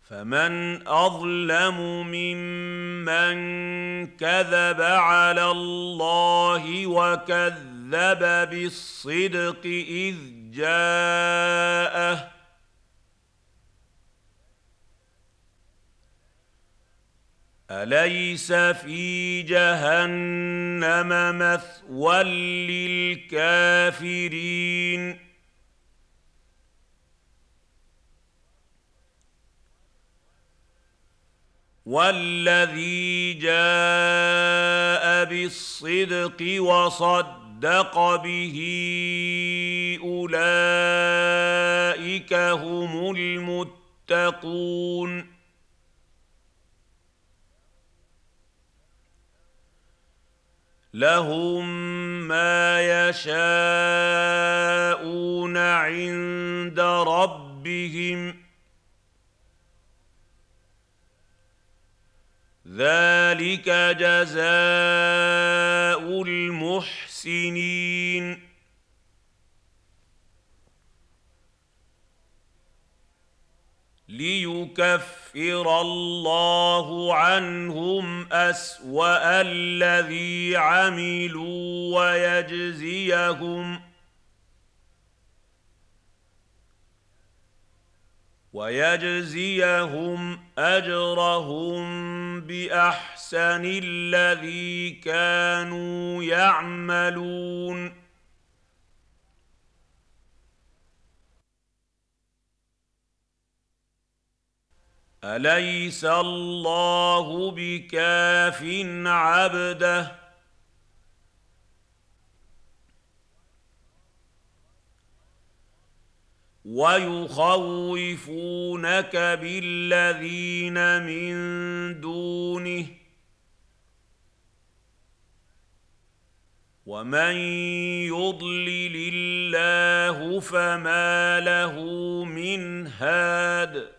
فمن أظلم ممن كذب على الله وكذب بالصدق إذ جاءه أليس في جهنم مثوى للكافرين والذي جاء بالصدق وصدق به أولئك هم المتقون لهم ما يشاءون عند ربهم ذلك جزاء المحسنين ليكفر الله عنهم أسوأ الذي عملوا ويجزيهم أجرهم بأحسن الذي كانوا يعملون أليس الله بكاف عبده ويخوفونك بالذين من دونه ومن يضلل الله فما له من هاد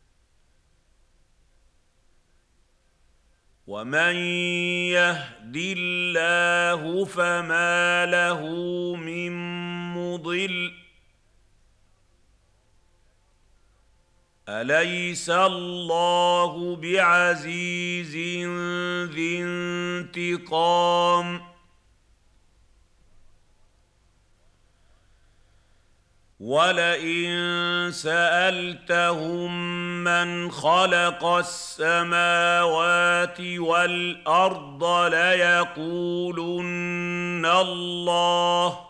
ومن يهد الله فما له من مضل أليس الله بعزيز ذي انتقام ولئن سألتهم من خلق السماوات والأرض ليقولن الله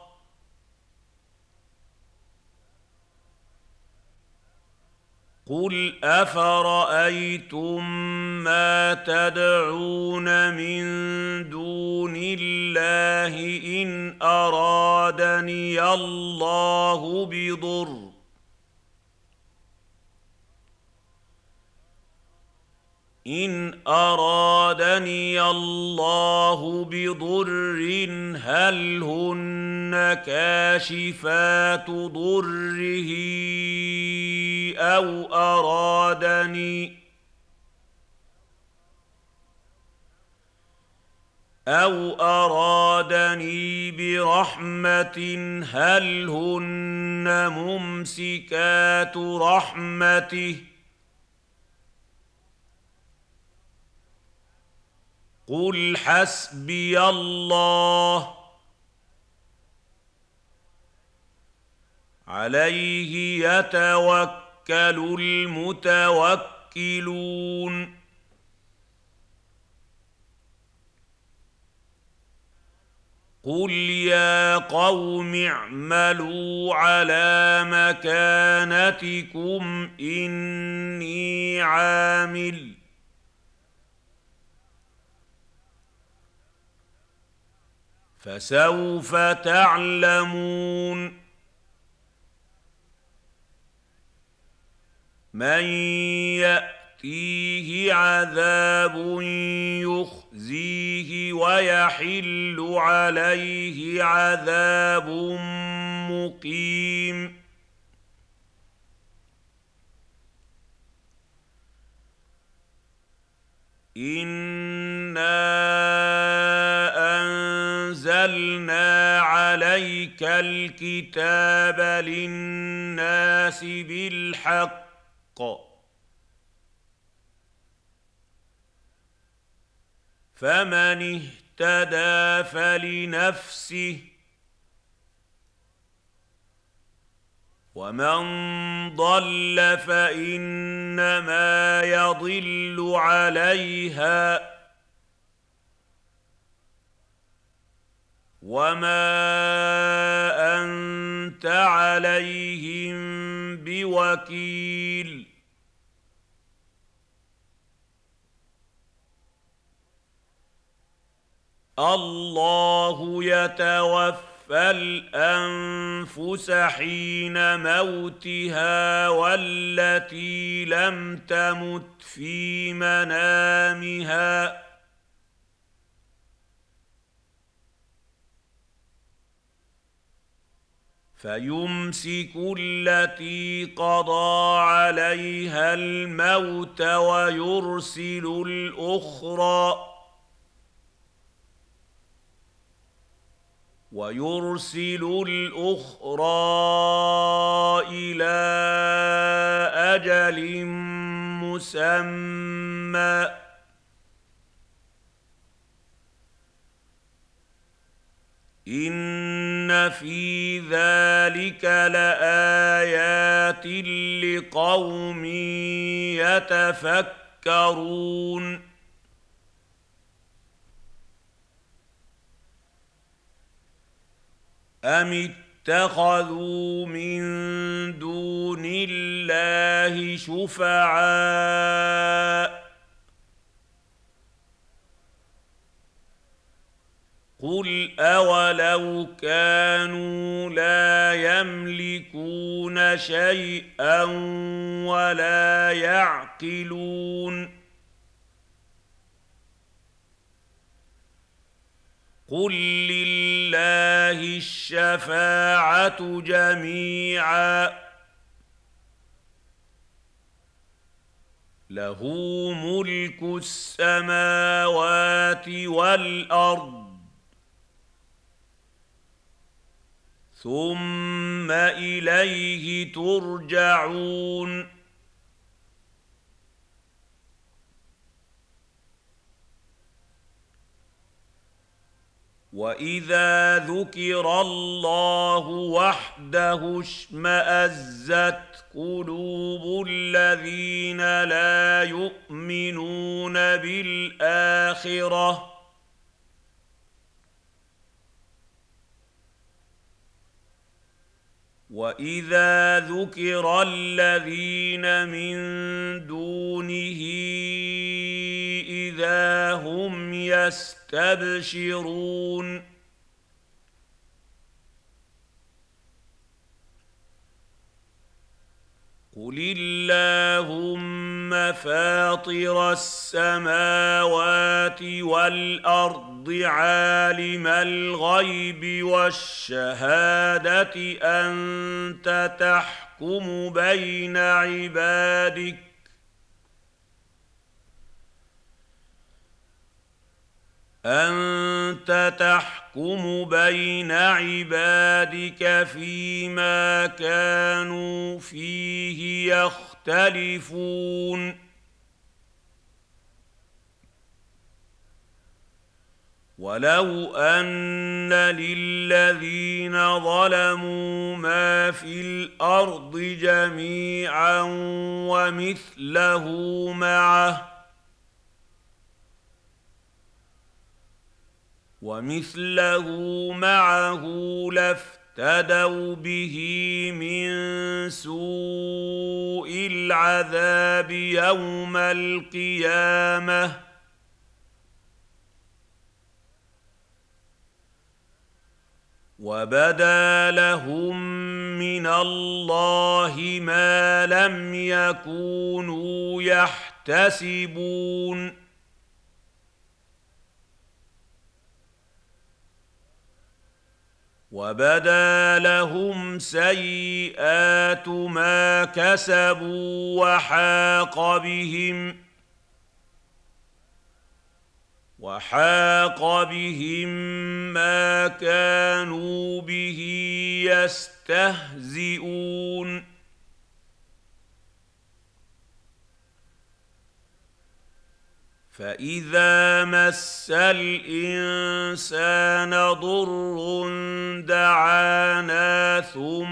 قل أفرأيتم ما تدعون من دون الله إن أرادني الله بضر هل هن كاشفات ضره أو أرادني برحمة هل هن ممسكات رحمته قل حسبي الله عليه يتوكل المتوكلون قل يا قوم اعملوا على مكانتكم إني عامل فسوف تعلمون من يأتيه عذاب يخزيه ويحل عليه عذاب مقيم إنا أنزلنا عليك الكتاب للناس بالحق فمن اهتدى فلنفسه، ومن ضل فإنما يضل عليها، وما أنت عليهم بوكيل. الله يتوفى الأنفس حين موتها والتي لم تمت في منامها، فيمسك التي قضى عليها الموت ويرسل الأخرى إلى أجل مسمى، إن في ذلك لآيات لقوم يتفكرون. أم اتخذوا من دون الله شفعاء، قل أولو كانوا لا يملكون شيئا ولا يعقلون، قل لله الشفاعة جميعا، له ملك السماوات والأرض، ثم إليه ترجعون. وإذا ذكر الله وحده اشمأزت قلوب الذين لا يؤمنون بالآخرة، وإذا ذكر الذين من دونه إذا هم يستبشرون. قل اللهم فاطر السماوات والأرض عالم الغيب والشهادة أنت تحكم بين عبادك فيما كانوا فيه يختلفون. ولو أن للذين ظلموا ما في الأرض جميعا ومثله معه لافتدوا به من سوء العذاب يوم القيامة، وبدا لهم من الله ما لم يكونوا يحتسبون. وبدا لهم سيئات ما كسبوا وحاق بهم ما كانوا به يستهزئون. فإذا مس الإنسان ضر دعانا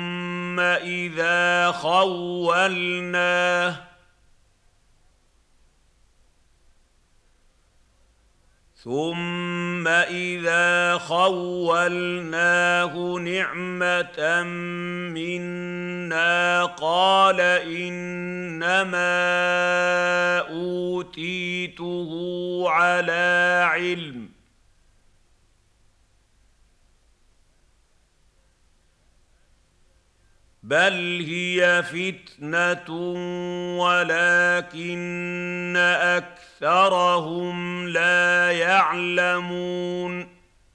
ثم إذا خولناه نعمة منا قال إنما أوتيته على علم بل هي فتنة ولكن أكثرهم لا يعلمون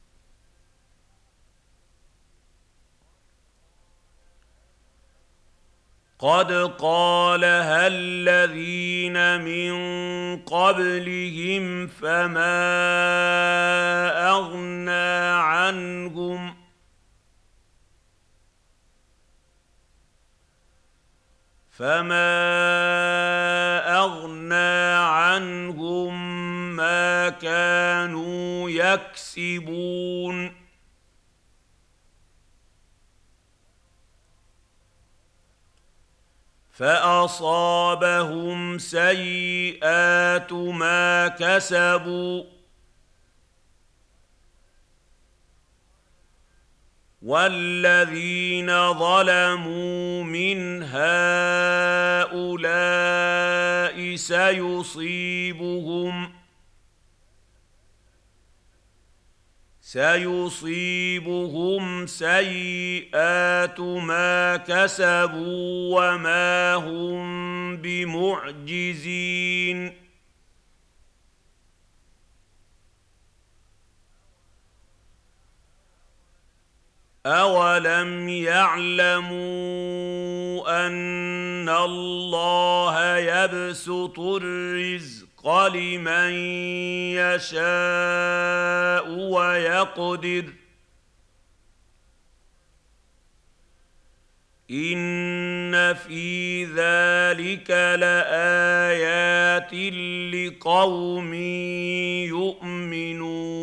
قد قالها الذين من قبلهم فما أغنى عنهم ما كانوا يكسبون فأصابهم سيئات ما كسبوا والذين ظلموا من هؤلاء سيصيبهم سيئات ما كسبوا وما هم بمعجزين أولم يعلموا أن الله يبسط الرزق لمن يشاء ويقدر إن في ذلك لآيات لقوم يؤمنون